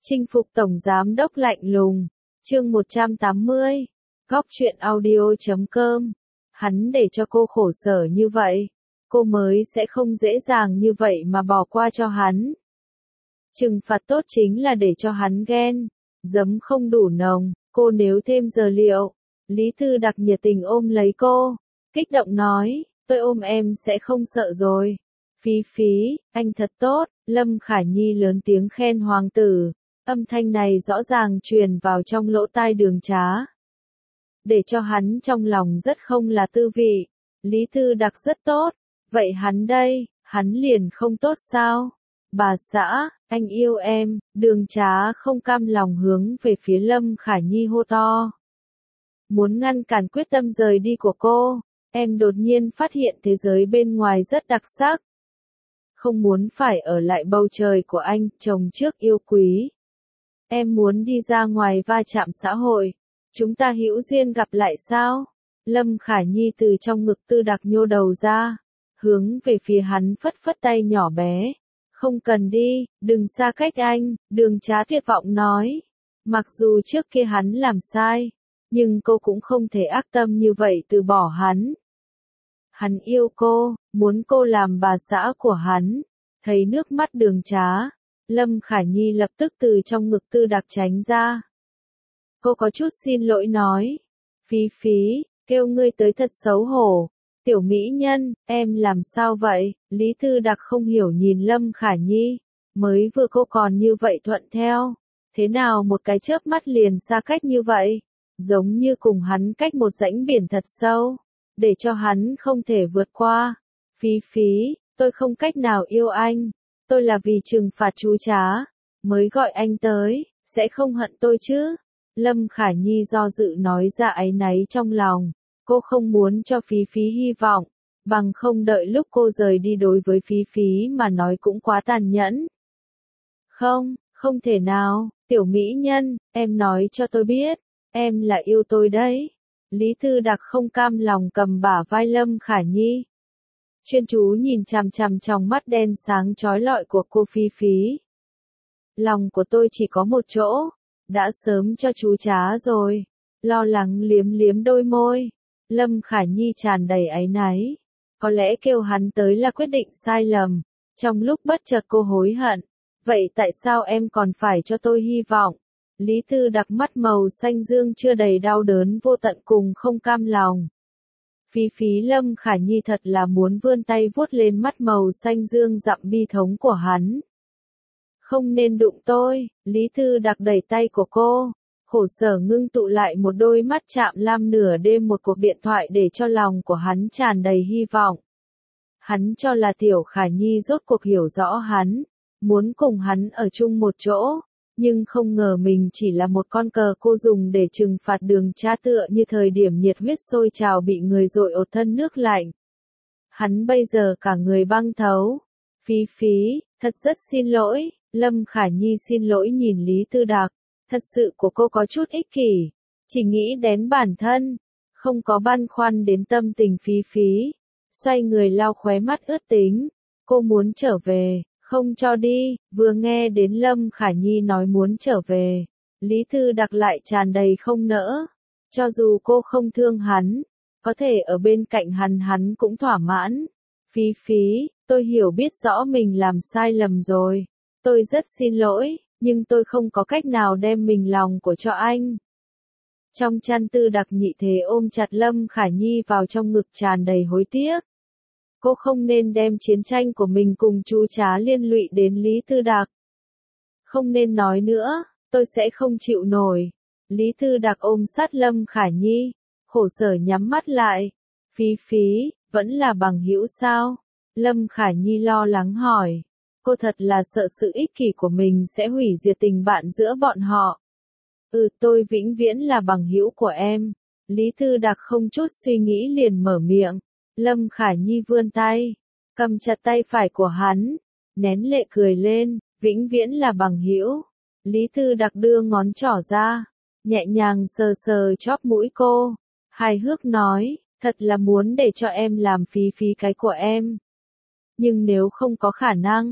Chinh phục tổng giám đốc lạnh lùng. Chương 180. Góc truyện audio.com. Hắn để cho cô khổ sở như vậy, cô mới sẽ không dễ dàng như vậy mà bỏ qua cho hắn. Trừng phạt tốt chính là để cho hắn ghen, giấm không đủ nồng, cô nếu thêm giờ liệu. Lý Thư Đặc nhiệt tình ôm lấy cô, kích động nói, tôi ôm em sẽ không sợ rồi. Phí phí, anh thật tốt, Lâm Khả Nhi lớn tiếng khen hoàng tử, âm thanh này rõ ràng truyền vào trong lỗ tai Đường Trá. Để cho hắn trong lòng rất không là tư vị, Lý Thư Đặc rất tốt, vậy hắn đây, hắn liền không tốt sao? Bà xã, anh yêu em, Đường Trá không cam lòng hướng về phía Lâm Khả Nhi hô to. Muốn ngăn cản quyết tâm rời đi của cô, em đột nhiên phát hiện thế giới bên ngoài rất đặc sắc. Không muốn phải ở lại bầu trời của anh, chồng trước yêu quý. Em muốn đi ra ngoài va chạm xã hội. Chúng ta hữu duyên gặp lại sao? Lâm Khả Nhi từ trong ngực Tư Đặc nhô đầu ra, hướng về phía hắn phất phất tay nhỏ bé. Không cần đi, đừng xa cách anh, Đường Trá tuyệt vọng nói. Mặc dù trước kia hắn làm sai, nhưng cô cũng không thể ác tâm như vậy từ bỏ hắn. Hắn yêu cô, muốn cô làm bà xã của hắn. Thấy nước mắt Đường Trá, Lâm Khả Nhi lập tức từ trong ngực Tư Đặc tránh ra. Cô có chút xin lỗi nói. Phí phí, kêu ngươi tới thật xấu hổ. Tiểu mỹ nhân, em làm sao vậy? Lý Tư Đặc không hiểu nhìn Lâm Khả Nhi. Mới vừa cô còn như vậy thuận theo. Thế nào một cái chớp mắt liền xa cách như vậy? Giống như cùng hắn cách một rãnh biển thật sâu. Để cho hắn không thể vượt qua. Phí phí, tôi không cách nào yêu anh. Tôi là vì trừng phạt chú Trá mới gọi anh tới, sẽ không hận tôi chứ? Lâm Khả Nhi do dự nói ra áy náy trong lòng. Cô không muốn cho Phí Phí hy vọng, bằng không đợi lúc cô rời đi đối với Phí Phí mà nói cũng quá tàn nhẫn. Không, không thể nào, tiểu mỹ nhân, em nói cho tôi biết, em là yêu tôi đấy. Lý Thư Đặc không cam lòng cầm bả vai Lâm Khả Nhi. Chuyên chú nhìn chằm chằm trong mắt đen sáng chói lọi của cô Phí Phí. Lòng của tôi chỉ có một chỗ, đã sớm cho chú Trá rồi. Lo lắng liếm liếm đôi môi. Lâm Khả Nhi tràn đầy áy náy. Có lẽ kêu hắn tới là quyết định sai lầm. Trong lúc bất chợt cô hối hận. Vậy tại sao em còn phải cho tôi hy vọng? Lý Thư Đặc mắt màu xanh dương chưa đầy đau đớn vô tận cùng không cam lòng. Phí phí Lâm Khả Nhi thật là muốn vươn tay vuốt lên mắt màu xanh dương dặm bi thống của hắn. Không nên đụng tôi, Lý Thư Đặc đẩy tay của cô. Khổ sở ngưng tụ lại một đôi mắt chạm lam nửa đêm một cuộc điện thoại để cho lòng của hắn tràn đầy hy vọng. Hắn cho là Tiểu Khả Nhi rốt cuộc hiểu rõ hắn, muốn cùng hắn ở chung một chỗ, nhưng không ngờ mình chỉ là một con cờ cô dùng để trừng phạt Đường Trá tựa như thời điểm nhiệt huyết sôi trào bị người dội ột thân nước lạnh. Hắn bây giờ cả người băng thấu. Phí phí, thật rất xin lỗi, Lâm Khả Nhi xin lỗi nhìn Lý Tư Đặc. Thật sự của cô có chút ích kỷ, chỉ nghĩ đến bản thân, không có băn khoăn đến tâm tình Phí phí. Xoay người lau khóe mắt ướt tính, cô muốn trở về, không cho đi. Vừa nghe đến Lâm Khả Nhi nói muốn trở về, Lý Thư Đặc lại tràn đầy không nỡ. Cho dù cô không thương hắn, có thể ở bên cạnh hắn cũng thỏa mãn. Phí phí, tôi hiểu biết rõ mình làm sai lầm rồi, tôi rất xin lỗi. Nhưng tôi không có cách nào đem mình lòng của cho anh. Trong chăn Tư Đặc nhị thế ôm chặt Lâm Khả Nhi vào trong ngực tràn đầy hối tiếc. Cô không nên đem chiến tranh của mình cùng chú Trá liên lụy đến Lý Tư Đặc. Không nên nói nữa, tôi sẽ không chịu nổi. Lý Tư Đặc ôm sát Lâm Khả Nhi, khổ sở nhắm mắt lại. Phí phí, vẫn là bằng hữu sao? Lâm Khả Nhi lo lắng hỏi. Cô thật là sợ sự ích kỷ của mình sẽ hủy diệt tình bạn giữa bọn họ. Tôi vĩnh viễn là bằng hữu của em. Lý Thư Đặc không chút suy nghĩ liền mở miệng. Lâm Khả Nhi vươn tay, cầm chặt tay phải của hắn, nén lệ cười lên, vĩnh viễn là bằng hữu. Lý Thư Đặc đưa ngón trỏ ra, nhẹ nhàng sờ sờ chóp mũi cô, hài hước nói, thật là muốn để cho em làm phí phí cái của em. Nhưng nếu không có khả năng,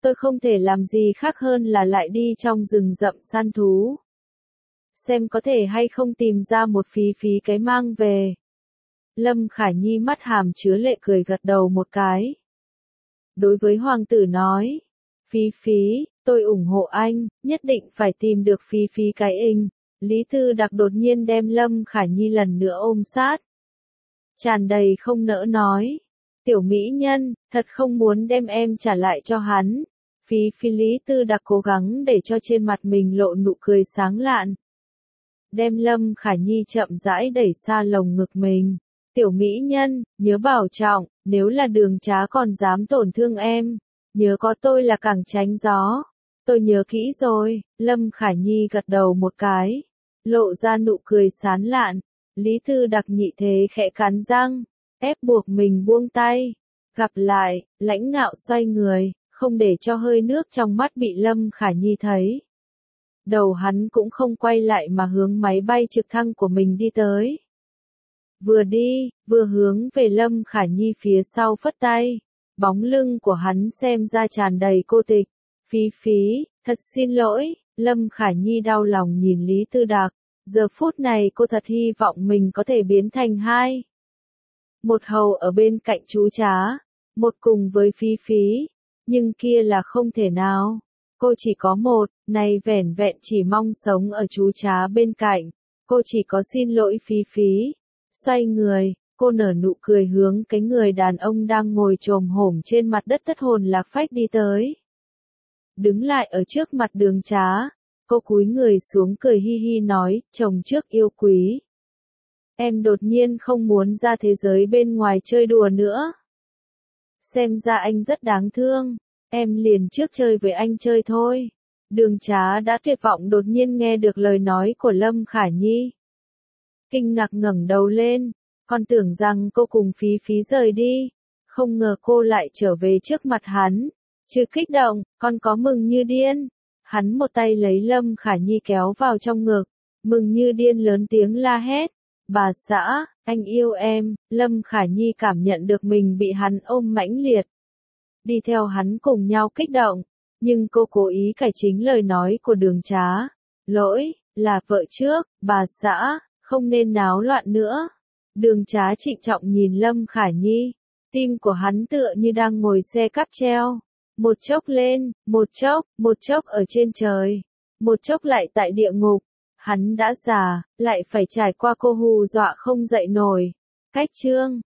tôi không thể làm gì khác hơn là lại đi trong rừng rậm săn thú. Xem có thể hay không tìm ra một phí phí cái mang về. Lâm Khả Nhi mắt hàm chứa lệ cười gật đầu một cái. Đối với hoàng tử nói, phí phí, tôi ủng hộ anh, nhất định phải tìm được phí phí cái inh. Lý Tư Đặc đột nhiên đem Lâm Khả Nhi lần nữa ôm sát. Tràn đầy không nỡ nói. Tiểu mỹ nhân, thật không muốn đem em trả lại cho hắn. Phí phí Lý Tư Đặc cố gắng để cho trên mặt mình lộ nụ cười sáng lạn. Đem Lâm Khả Nhi chậm rãi đẩy xa lồng ngực mình. Tiểu mỹ nhân, nhớ bảo trọng, nếu là Đường Trá còn dám tổn thương em, nhớ có tôi là cẳng tránh gió. Tôi nhớ kỹ rồi, Lâm Khả Nhi gật đầu một cái, lộ ra nụ cười sán lạn. Lý Tư Đặc nhị thế khẽ cắn răng, ép buộc mình buông tay. Gặp lại, lãnh ngạo xoay người, không để cho hơi nước trong mắt bị Lâm Khả Nhi thấy. Đầu hắn cũng không quay lại mà hướng máy bay trực thăng của mình đi tới. Vừa đi, vừa hướng về Lâm Khả Nhi phía sau phất tay. Bóng lưng của hắn xem ra tràn đầy cô tịch. Phí phí, thật xin lỗi, Lâm Khả Nhi đau lòng nhìn Lý Tư Đặc. Giờ phút này cô thật hy vọng mình có thể biến thành hai. Một hầu ở bên cạnh chú Trá, một cùng với phí phí. Nhưng kia là không thể nào. Cô chỉ có một, này vẻn vẹn chỉ mong sống ở chú Trá bên cạnh. Cô chỉ có xin lỗi phí phí. Xoay người, cô nở nụ cười hướng cái người đàn ông đang ngồi chồm hổm trên mặt đất thất hồn lạc phách đi tới. Đứng lại ở trước mặt Đường Trá, cô cúi người xuống cười hi hi nói, chồng trước yêu quý. Em đột nhiên không muốn ra thế giới bên ngoài chơi đùa nữa. Xem ra anh rất đáng thương, em liền trước chơi với anh chơi thôi. Đường Trá đã tuyệt vọng đột nhiên nghe được lời nói của Lâm Khả Nhi. Kinh ngạc ngẩng đầu lên, con tưởng rằng cô cùng phí phí rời đi, không ngờ cô lại trở về trước mặt hắn. Chứ kích động, con có mừng như điên. Hắn một tay lấy Lâm Khả Nhi kéo vào trong ngực, mừng như điên lớn tiếng la hét. Bà xã, anh yêu em. Lâm Khả Nhi cảm nhận được mình bị hắn ôm mãnh liệt. Đi theo hắn cùng nhau kích động, nhưng cô cố ý cải chính lời nói của Đường Trá. Lỗi, là vợ trước, bà xã, không nên náo loạn nữa. Đường Trá trịnh trọng nhìn Lâm Khả Nhi, tim của hắn tựa như đang ngồi xe cáp treo. Một chốc lên, một chốc ở trên trời, một chốc lại tại địa ngục. Hắn đã già, lại phải trải qua cô hù dọa không dậy nổi. Cách chương